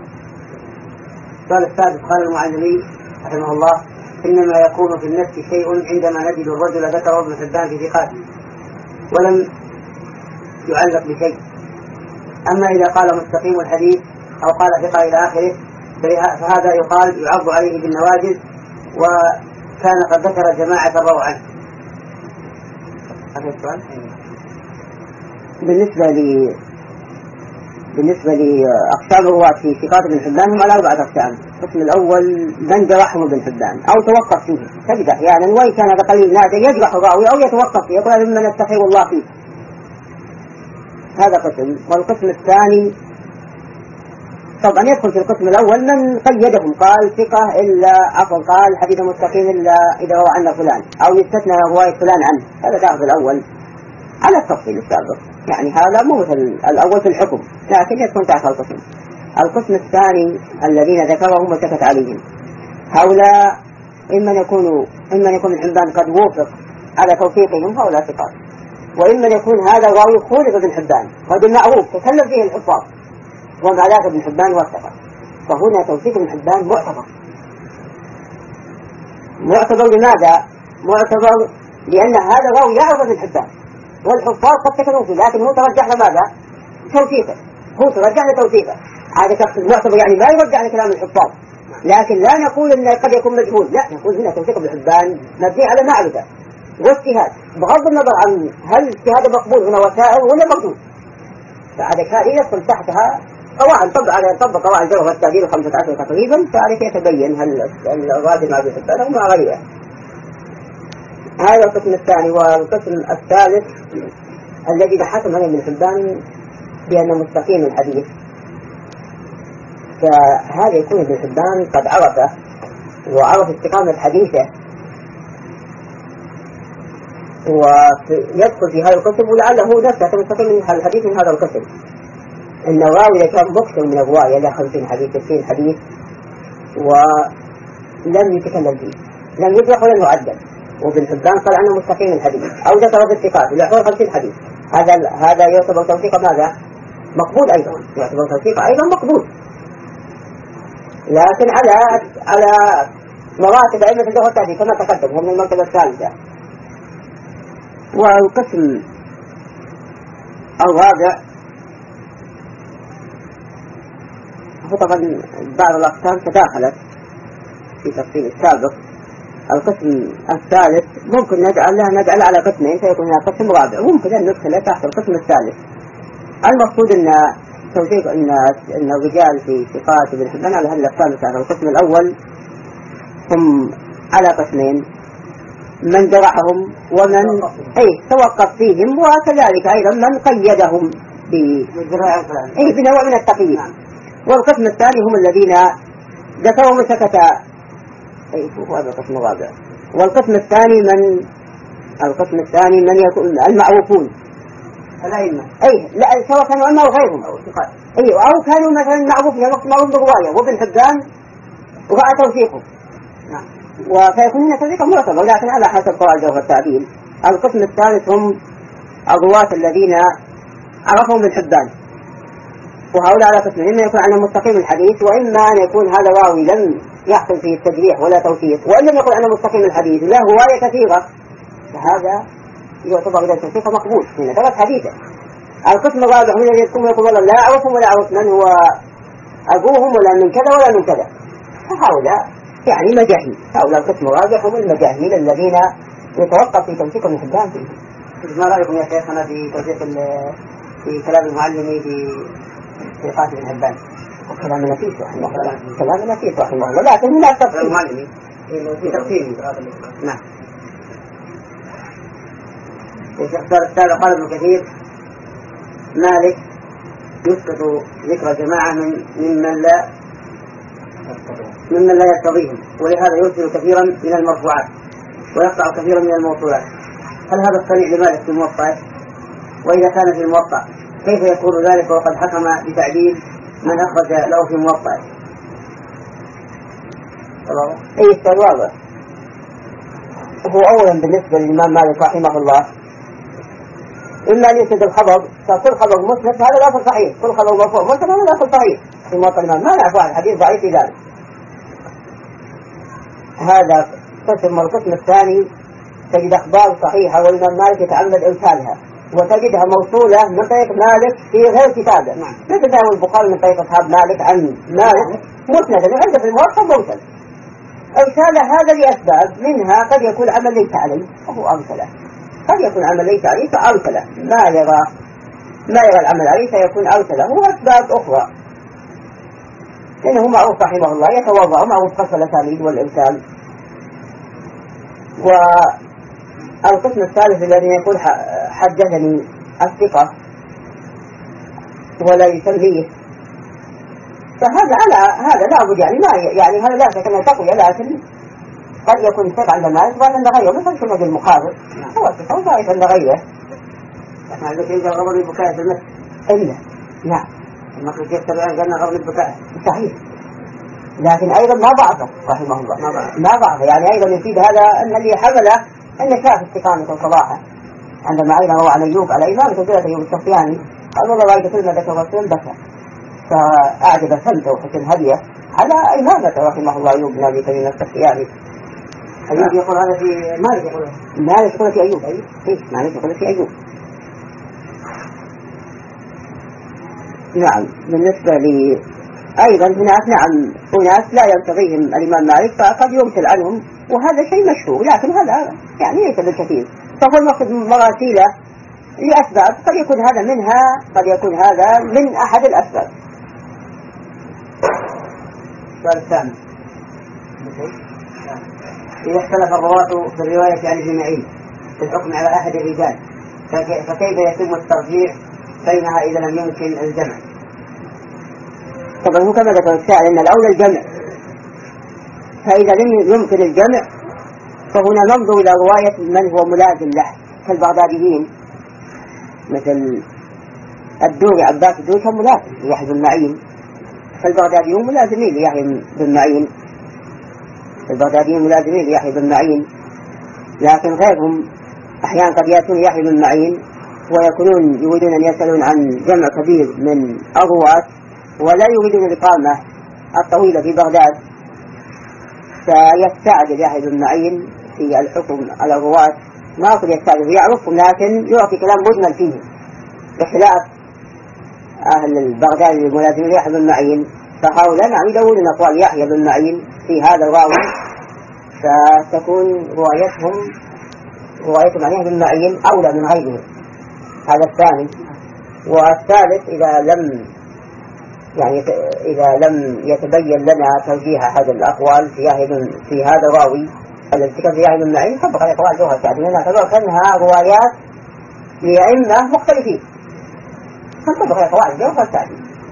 قال السادس قال المعلمي رحمه الله: إنما يكون في النفس شيء عندما نجد الرجل ذكر ابن حبان في ثقاته ولم يعلق بشيء. أما إذا قال مستقيم الحديث أو قال ثقة إلى آخره فهذا يقال يعض عليه بالنواجذ، وكان قد ذكر جماعة رووا عنه. هذا السؤال. بالنسبة لي بالنسبة لأقسام الرواة في ثقات ابن حبان هم على أربعة أقسام. القسم الأول من جرحه ابن حبان أو توقف فيه تجد أحيانا يعني وإن كان هذا قليل نادر يجرح الراوي أو يتوقف فيه يقول ممن يستخير الله فيه. هذا قسم. والقسم الثاني طبعا يدخل في القسم الأول من قيدهم قال ثقة إلا عفوا قال حديث مستقيم إلا إذا روى عنه فلان أو يستثنى رواية فلان عنه، هذا داخل الأول على التفصيل السابق. يعني هذا مو مثل الأول في الحكم لكن يكون تحت القسم. القسم الثاني الذين ذكرهم وسكت عليهم هؤلاء إما يكونوا إما يكون ابن حبان قد وافق على توثيقهم هؤلاء ثقات، وإما يكون هذا الراوي خولف ابن حبان قد المعروف تكلم فيه الحفاظ ومع ذلك ابن حبان وثقه، فهنا توثيق ابن حبان معتبر. معتبر لماذا؟ معتبر لأن هذا الراوي يعرف ابن حبان والحفاظ قد تكلموا فيه لكن هو ترجح لماذا؟ توثيقه، هو ترجح لتوثيقه. هذا شخص معتبر يعني ما يرجع لكلام الحفاظ، لكن لا نقول ان قد يكون مجهول، لا نقول هنا توثيق ابن حبان مبني على معرفة واجتهاد بغض النظر عن هل اجتهاد مقبول هنا وسائل ولا مقبول. فهذا كان يدخل تحتها قواعد طبق على طبق قواعد الجرح والتعديل خمسة عشر تقريبا، فعليك يتبين هل الراجل مع ابن حبان او مع غيره. هذا القسم الثاني. والقسم الثالث الذي حكم عليه ابن حبان بأنه مستقيم الحديث، فهذا يكون ابن حبان قد عرفه وعرف استقامة حديثه ويدخل في هذا القسم، ولعله نفسه مستقيم من الحديث من هذا القسم. إن الراوي إذا كان مكثر من الرواية له خمسين حديث ستين حديث ولم يتكلم فيه لم يطلق ولم يعدل، وابن حبان قال عنه مستقيم الحديث أو ذكر في الثقات ويعتبر خمسين حديث، هذا هذا يعتبر توثيق ماذا؟ مقبول أيضا، يعتبر توثيق أيضا مقبول، لكن على على مراتب أئمة الجرح والتعديل كما تقدم هم من المرتبة الثالثة. والقسم الرابع طبعا بعض الأقسام تداخلت في تفصيل السابق. القسم الثالث ممكن نجعل له نجعل على قسمين فيكون هذا قسم رابع، ممكن أن ندخله تحت القسم الثالث. المقصود أن توثيق أن أن الرجال في ثقات ابن حبان على هذه الأقسام الثلاثة. القسم الأول هم على قسمين: من جرحهم ومن أي توقف فيهم، وكذلك أيضا من قيدهم بنوع من التقييد. والقسم الثاني هم الذين ذكرهم سكت. أي هذا القسم الرابع. والقسم الثاني من القسم الثاني من يكون المعروفون الأئمة، أي لا سواء كانوا أما وغيرهم أو ثقات، أي أو كانوا مثلا معروفين وقت معروف برواية وابن حبان رأى توثيقه، نعم، وفيكون هنا توثيقه معتبر لكن على حسب قواعد الجرح والتعديل القسم الثالث هم الرواة الذين عرفهم ابن حبان، وهؤلاء على قسمين: إما يكون عنهم مستقيم الحديث، وإما أن يكون هذا راوي لم يحصل فيه التجريح ولا توثيق، وإن لم يكن عنه مستقيم الحديث له رواية كثيرة، فهذا يعتبر إذا التوثيق مقبول من ثلاث حديثة. القسم الرابع من الذين يقوم يقول والله لا أعرفهم ولا أعرف من هو أبوهم ولا من كذا ولا من كذا، فهؤلاء يعني مجاهيل. هؤلاء القسم الرابع هم المجاهيل الذين يتوقف في توثيق ابن حبان فيه. ما رأيكم يا شيخنا في توثيق في كلام المعلمي في في قاسم بن حبان؟ كلام نفيس رحمه الله، كلام نفيس رحمه الله، لكن لا تفصيل المعلمي في تفصيل. نعم. الشيخ قال ابن كثير: مالك يسقط ذكر جماعة من ممن لا ممن لا يرتضيهم، ولهذا يرسل كثيرا من المرفوعات ويقطع كثيرا من الموصولات. هل هذا الصنيع لمالك في الموطأ؟ وإذا كان في الموطأ كيف يكون ذلك وقد حكم بتعديل من أخرج له في الموطأ؟ أي السؤال واضح. هو أولا بالنسبة للإمام مالك رحمه الله إما أن يسند الخبر، فكل خبر مسند هذا لا صحيح، كل خبر مرفوع مسند هذا لا صحيح في موطأ الإمام، ما نعرف عن الحديث ضعيف في ذلك. هذا قسم. القسم الثاني تجد أخبار صحيحة والإمام مالك يتعمد إرسالها، وتجدها موصولة من طريق مالك في غير كتابه، مثل ما البخاري من طريق أصحاب مالك عن مالك مسندا وعنده في الموطأ موصل. إرسال هذا لأسباب، منها قد يكون عمل ليس عليه فهو أرسله، قد يكون عمل ليس عليه فأرسله، ما يرى ما يرى العمل عليه فيكون أرسله، وأسباب أخرى لأنه معروف رحمه الله يتوضأ معروف قصر الأسانيد والإرسال. والقسم الثالث الذي يقول حدثني الثقة ولا يسميه، فهذا على هذا لا بد يعني ما يعني هذا لا شك انه تقوية، لكن قد يكون ثقة عند مالك وعند غيره، مثل سنة المخابر هو ثقة وضعيف عند غيره. لكن هذا يجب غضب البكاء في المسجد إلا نعم المخرج يتبعون قالنا غضب البكاء صحيح، لكن أيضا ما ضعفه رحمه الله، ما ضعفه يعني أيضا يفيد هذا أن اللي حمله أن شاف استقامة وصلاحه. عندما أيضا روى عن أيوب على إمامة وجدت أيوب السفياني قال والله رأيت كلمة ذكر الرسول بكى، فأعجب سمته وحسن هديه على إمامته رحمه الله أيوب بن أبي تميم السفياني. أيوب يقول هذا في مالك، يقول مالك يقول في أيوب، أيوب إيه مالك يقول في أيوب. نعم. بالنسبة لي أيضا هناك نعم أناس لا يرتضيهم الإمام مالك فقد يرسل عنهم، وهذا شيء مشهور، لكن هذا يعني ليس بالكثير، فهو المقصد مراسيله لأسباب، قد يكون هذا منها قد يكون هذا من أحد الأسباب. السؤال الثاني: إذا اختلف الرواة في الرواية عن ابن معين في الحكم على أحد الرجال فكيف يتم الترجيح بينها إذا لم يمكن الجمع؟ طبعا هو كما ذكر السائل أن الأولى الجمع، فإذا لم يمكن الجمع فهنا ننظر إلى رواية من هو ملازم له كالبغداديين، مثل الدوري عباس الدوري كان ملازم ليحيى بن معين، فالبغداديون ملازمين ليحيى بن معين، البغداديين ملازمين ليحيى بن معين، لكن غيرهم أحيانا قد يأتون يحيى بن معين ويكونون يريدون أن يسألون عن جمع كبير من الرواة ولا يريدون الإقامة الطويلة في بغداد، فيستعجل يحيى بن معين في الحكم على الرواة، ما أقول يستعجل يعرفهم لكن يعطي كلام مجمل فيه، بخلاف أهل البغداد الملازمين يحيى بن معين فهؤلاء نعم يدورون أقوال يحيى بن معين في هذا الراوي، فتكون روايتهم روايتهم عن يحيى بن معين أولى من غيرهم. هذا الثاني. والثالث إذا لم يعني إذا لم يتبين لنا ترجيح أحد الأقوال في يحيى في هذا الراوي الذي كان في يحيى بن معين طبق الأقوال جوهر السعدي لأنها تبقى كأنها روايات لأئمة مختلفين، فانطبق الأقوال جوهر السعدي.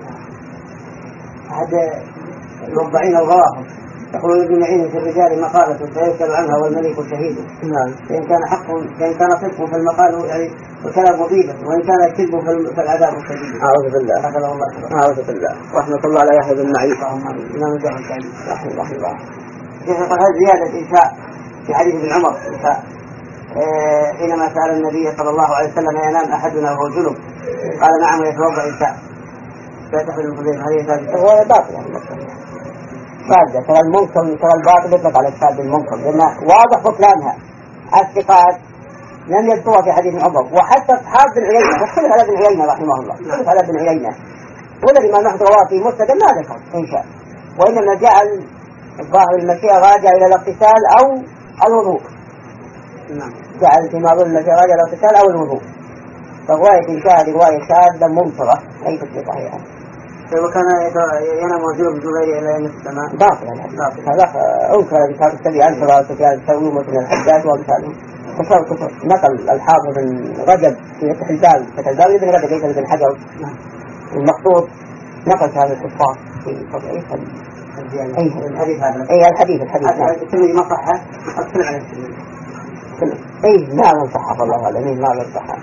هذا يوضعين الغواهم يقولون ابن معين في الرجال مقالة فيسأل عنها والملك شهيد. نعم. فإن كان حق فإن كان صدق في المقال يعني وكان مضيفا، وإن كان كذب في العذاب الشديد. أعوذ بالله. أعوذ بالله. رحمة الله على يحيى بن معين. إمام الجهل الثاني. رحمه الله. يقول هذه زيادة إنشاء في حديث ابن عمر إنشاء حينما سأل النبي صلى الله عليه وسلم ينام أحدنا وهو جنب قال نعم ويتوضأ إن شاء. فتحل المخزين هذه ثابتة. هو باطل يعني ثابتة. ترى المنكر ترى الباطل يطلق على الثابت المنكر لأن واضح بطلانها. الثقات لم يذكرها في حديث عمر وحتى أصحاب بن عيينة واختلف على ابن عيينة رحمه الله اختلف على ابن عيينة والذي ما نحن رواه في مسند ما ذكر إن شاء وإنما جعل الظاهر المشيئة راجع إلى الاغتسال أو الوضوء. نعم. جعل في ماضي المشيئة راجع إلى الاغتسال أو الوضوء. فرواية إن شاء رواية شاذة منكرة ليست بصحيحة. وكان ينام وجوب بغير إلى يمس السماء. باطل الحديث. هذا أنكر بشهادة السبي أنكر سفيان الثوري ومثل الحجاج وأمثاله. كفر كفر نقل الحافظ بن رجب في فتح الباب فتح الباب ابن رجب ليس ابن حجر المخطوط نقل هذا الكفار في تضعيف أي الحديث هذا. أي الحديث الحديث. الترمذي ما صحه أصل على الترمذي. أي ما من صحة الله العالمين ما من صحة.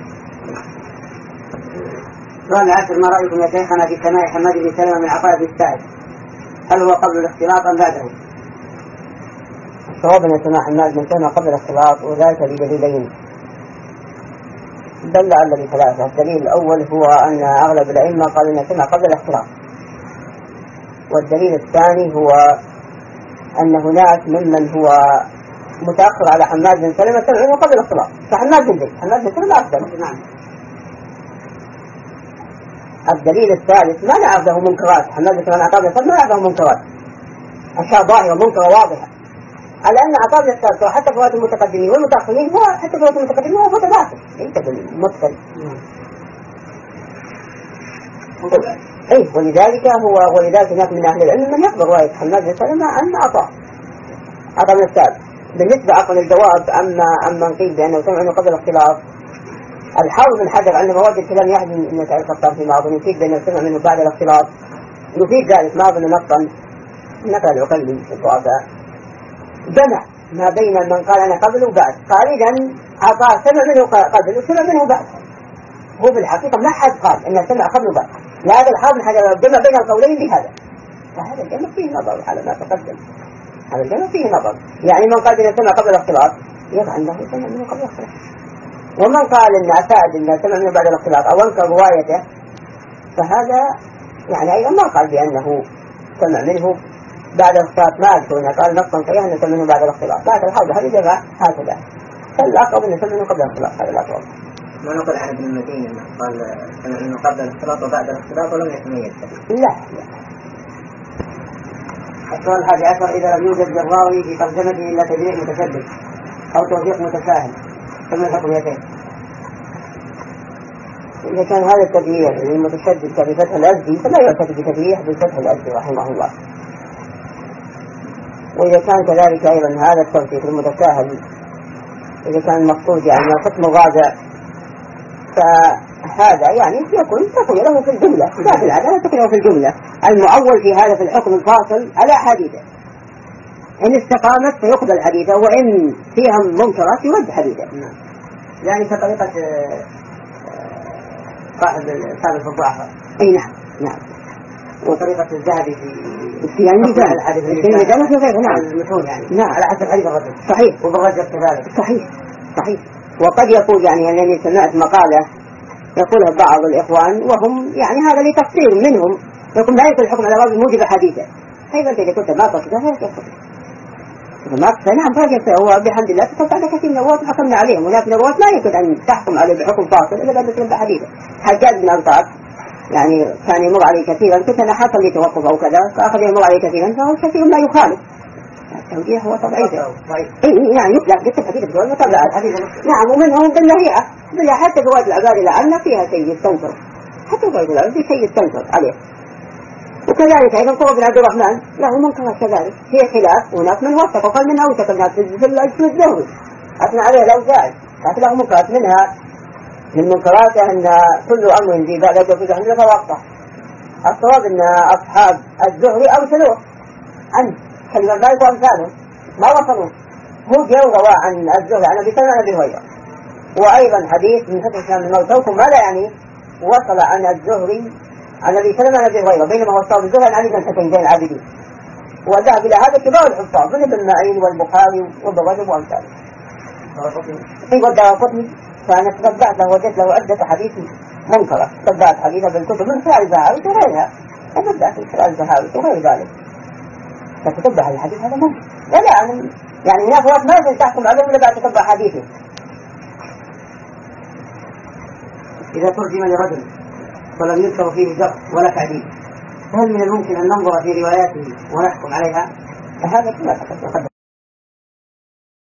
سؤال العاشر ما رأيكم يا شيخنا في سماع حماد بن سلمة من عطاء بن السائب هل هو قبل الاختلاط أم بعده؟ الصواب أن سماع حماد بن سلمة قبل الاختلاط وذلك بدليلين دل على بثلاثة. الدليل الأول هو أن أغلب الأئمة قالوا أن سمع قبل الاختلاط والدليل الثاني هو أن هناك ممن هو متأخر على حماد بن سلمة سمعه قبل الاختلاط فحماد بن زيد حماد بن سلمة أكثر. نعم. الدليل الثالث ما نعرف له منكرات حماد بن سلمة عطاء بن السائب ما نعرف له منكرات أشياء ظاهرة منكرة واضحة على أن عطاء بن السائب حتى فوات المتقدمين والمتأخرين هو حتى فوات المتقدمين هو متباطل ليس بالمدخل. أي ولذلك هو ولذلك هناك من أهل العلم من يقبل رواية حماد بن سلمة عن عطاء عطاء بن السائب. بالنسبة أقل الجواب أما أما نقيل بأنه سمع منه قبل الاختلاط الحافظ بن حجر عندما وجد كلام يحيى بن سعيد القطان في بعض يفيد بأنه سمع منه بعد الاختلاط يفيد ذلك ما أظن نصا نقل العقيلي في الضعفاء جمع ما بين من قال أنا قبل وبعد قال إذن عطاء سمع منه قبل وسمع منه بعد. هو بالحقيقة ما حد قال أنه سمع قبل وبعد لا هذا الحافظ بن حجر جمع بين القولين بهذا فهذا الجمع فيه نظر على ما تقدم. هذا الجمع فيه نظر يعني من قال أنه سمع قبل الاختلاط يضع أنه سمع منه قبل الاختلاط ومن قال أن أساعد أنه سمع منه بعد الاختلاط أو أنكر روايته فهذا يعني أيضا ما قال بأنه سمع منه بعد الاختلاط ما أذكر أنه قال نصا صحيح أنه سمع منه بعد الاختلاط لكن الحافظ هذا جمع هكذا فالأقرب أنه سمع منه قبل الاختلاط هذا الأقرب. ما نقل عن ابن المدينة أنه قال سمع منه قبل الاختلاط وبعد الاختلاط ولم يتميز. لا لا. السؤال الحادي عشر إذا لم يوجد للراوي في ترجمته إلا تجريح متشدد أو توثيق متساهل فما الحكم يا شيخ؟ إذا كان هذا التجريح المتشدد كبفتح الأزدي فلا يعتد بتجريح بالفتح الأزدي رحمه الله. وإذا كان كذلك أيضا هذا التوثيق المتساهل إذا كان المقصود يعني القسم الرابع فهذا يعني يكون تقول له في الجملة لا في العادة تقول له في الجملة المعول في هذا في الحكم الفاصل على حديثه إن استقامت فيقبل حديثه وإن فيها منكرات يرد حديثه. نعم. يعني كطريقة صاحب ثابت الضعفاء. أي نعم نعم. وطريقة الذهبي في في الميزان الحديث في الميزان في غيره نعم المشهور يعني نعم على حسب حديث الرجل صحيح وبالرجل كذلك صحيح صحيح. وقد يقول يعني أنني سمعت مقالة يقولها بعض الإخوان وهم يعني هذا لتقصير منهم يقول لا يمكن الحكم على راوي موجب حديثه أيضا إذا كنت ما تصدق لا يصدق ما نعم فاجأ هو بحمد الله تتصدق كثير من الرواة وحكمنا عليهم ولكن الرواة لا يمكن أن تحكم عليه بحكم فاصل إلا بعد تنبع حديثه. حجاج بن أنطاك يعني كان يمر عليه كثيرا كنت أنا حصل لي توقف أو كذا فأخذ يمر عليه كثيرا فهو كثير ما يخالف التوجيه هو طبيعي يعني يطلق قلت الحديث بدون مطبع الحديث نعم ومنهم بالنهيئة بالله حتى رواية العباد لعلنا فيها شيء يستنكر حتى رواية العباد فيها شيء يستنكر عليه. وكذلك أيضا طرق بن عبد الرحمن له منكرات كذلك هي خلاف هناك من وثق وقال من أوثق الناس في الاسم الزهري أثنى عليه الأوزاعي لكن له منكرات منها من منكراته أن كل أمر ذي بعد أجل في حمله فوقته. الصواب أن أصحاب الزهري أرسلوه عنه كلمة ذلك وأمثاله ما وصلوا هو جاء رواه عن الزهري عن أبي سلمة عن أبي هريرة وأيضا حديث من حديث من الموتوكم ما لا يعني وصل عن الزهري عن أبي سلمة عن أبي هريرة بينما هو الصواب الزهري عن علي بن الحسين زين العابدين وذهب إلى هذا كبار الحفاظ من ابن معين والبخاري وابن رجب وأمثاله. في والدار قطني فأنا تتبعت له وجدت له عدة حديث منكرة، تتبعت حديثه بالكتب من خلال الزهاوي وغيرها، تتبعت من خلال الزهاوي وغير ذلك، فتتبع الحديث هذا منكر، ولا يعني يعني هناك وقت ما تحكم عليهم إلا بعد تتبع حديثه. إذا ترجم لرجل ولم يذكر فيه جرح ولا تعديل، هل من الممكن أن ننظر في رواياته ونحكم عليها؟ هذا كما تقدم.